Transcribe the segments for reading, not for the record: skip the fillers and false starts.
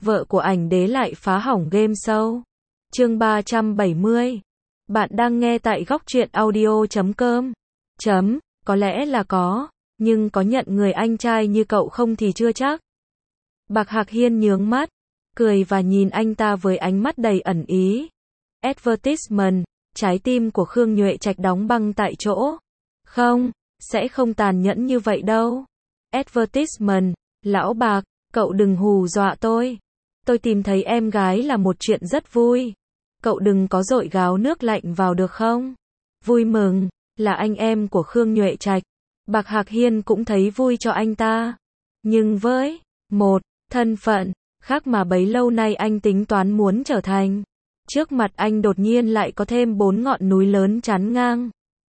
vợ của ảnh đế lại phá hỏng game show. Chương 370. Bạn đang nghe tại góc truyện audio.com. Có lẽ là có, nhưng có nhận người anh trai như cậu không thì chưa chắc. Bạc Hạc Hiên nhướng mắt, cười và nhìn anh ta với ánh mắt đầy ẩn ý. Advertisement, trái tim của Khương Nhuệ Trạch đóng băng tại chỗ. Không, sẽ không tàn nhẫn như vậy đâu. Advertisement, lão Bạc, cậu đừng hù dọa tôi. Tôi tìm thấy em gái là một chuyện rất vui. Cậu đừng có dội gáo nước lạnh vào được không? Vui mừng, là anh em của Khương Nhuệ Trạch. Bạc Hạc Hiên cũng thấy vui cho anh ta. Nhưng với một thân phận khác mà bấy lâu nay anh tính toán muốn trở thành, trước mặt anh đột nhiên lại có thêm 4 ngọn núi lớn chắn ngang.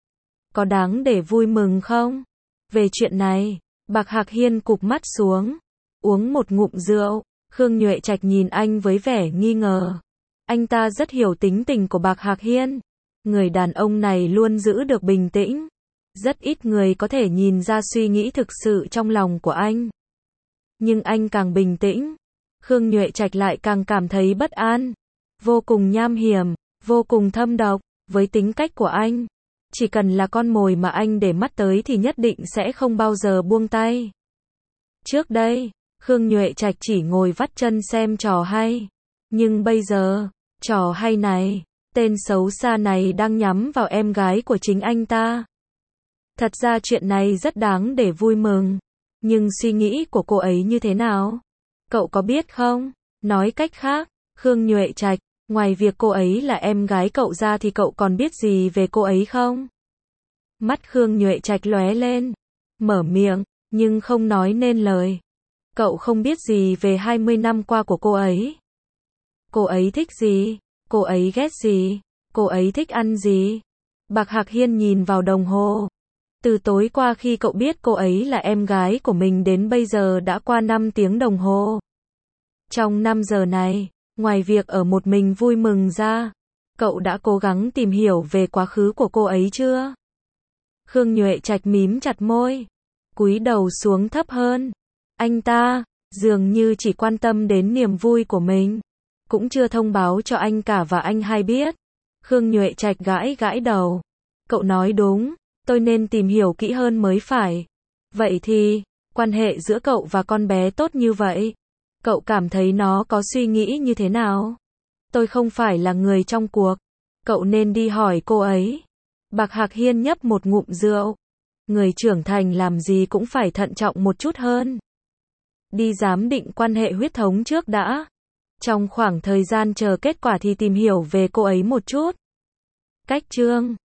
Có đáng để vui mừng không? Về chuyện này, Bạc Hạc Hiên cụp mắt xuống, uống một ngụm rượu. Khương Nhuệ Trạch nhìn anh với vẻ nghi ngờ. Anh ta rất hiểu tính tình của Bạc Hạc Hiên. Người đàn ông này luôn giữ được bình tĩnh. Rất ít người có thể nhìn ra suy nghĩ thực sự trong lòng của anh. Nhưng anh càng bình tĩnh, Khương Nhuệ Trạch lại càng cảm thấy bất an. Vô cùng nham hiểm, vô cùng thâm độc. Với tính cách của anh, chỉ cần là con mồi mà anh để mắt tới thì nhất định sẽ không bao giờ buông tay. Trước đây, Khương Nhuệ Trạch chỉ ngồi vắt chân xem trò hay. Nhưng bây giờ, trò hay này, tên xấu xa này đang nhắm vào em gái của chính anh ta. Thật ra chuyện này rất đáng để vui mừng. Nhưng suy nghĩ của cô ấy như thế nào? Cậu có biết không? Nói cách khác, Khương Nhuệ Trạch, ngoài việc cô ấy là em gái cậu ra thì cậu còn biết gì về cô ấy không? Mắt Khương Nhuệ Trạch lóe lên, mở miệng, nhưng không nói nên lời. Cậu không biết gì về 20 năm qua của cô ấy. Cô ấy thích gì? Cô ấy ghét gì? Cô ấy thích ăn gì? Bạc Hạc Hiên nhìn vào đồng hồ. Từ tối qua khi cậu biết cô ấy là em gái của mình đến bây giờ đã qua 5 tiếng đồng hồ. Trong 5 giờ này, ngoài việc ở một mình vui mừng ra, cậu đã cố gắng tìm hiểu về quá khứ của cô ấy chưa? Khương Nhuệ Trạch mím chặt môi, cúi đầu xuống thấp hơn. Anh ta dường như chỉ quan tâm đến niềm vui của mình, cũng chưa thông báo cho anh cả và anh hai biết. Khương Nhuệ Trạch gãi gãi đầu. Cậu nói đúng, tôi nên tìm hiểu kỹ hơn mới phải. Vậy thì, quan hệ giữa cậu và con bé tốt như vậy, cậu cảm thấy nó có suy nghĩ như thế nào? Tôi không phải là người trong cuộc. Cậu nên đi hỏi cô ấy. Bạc Hạc Hiên nhấp một ngụm rượu. Người trưởng thành làm gì cũng phải thận trọng một chút hơn. Đi giám định quan hệ huyết thống trước đã. Trong khoảng thời gian chờ kết quả thì tìm hiểu về cô ấy một chút. Cách chương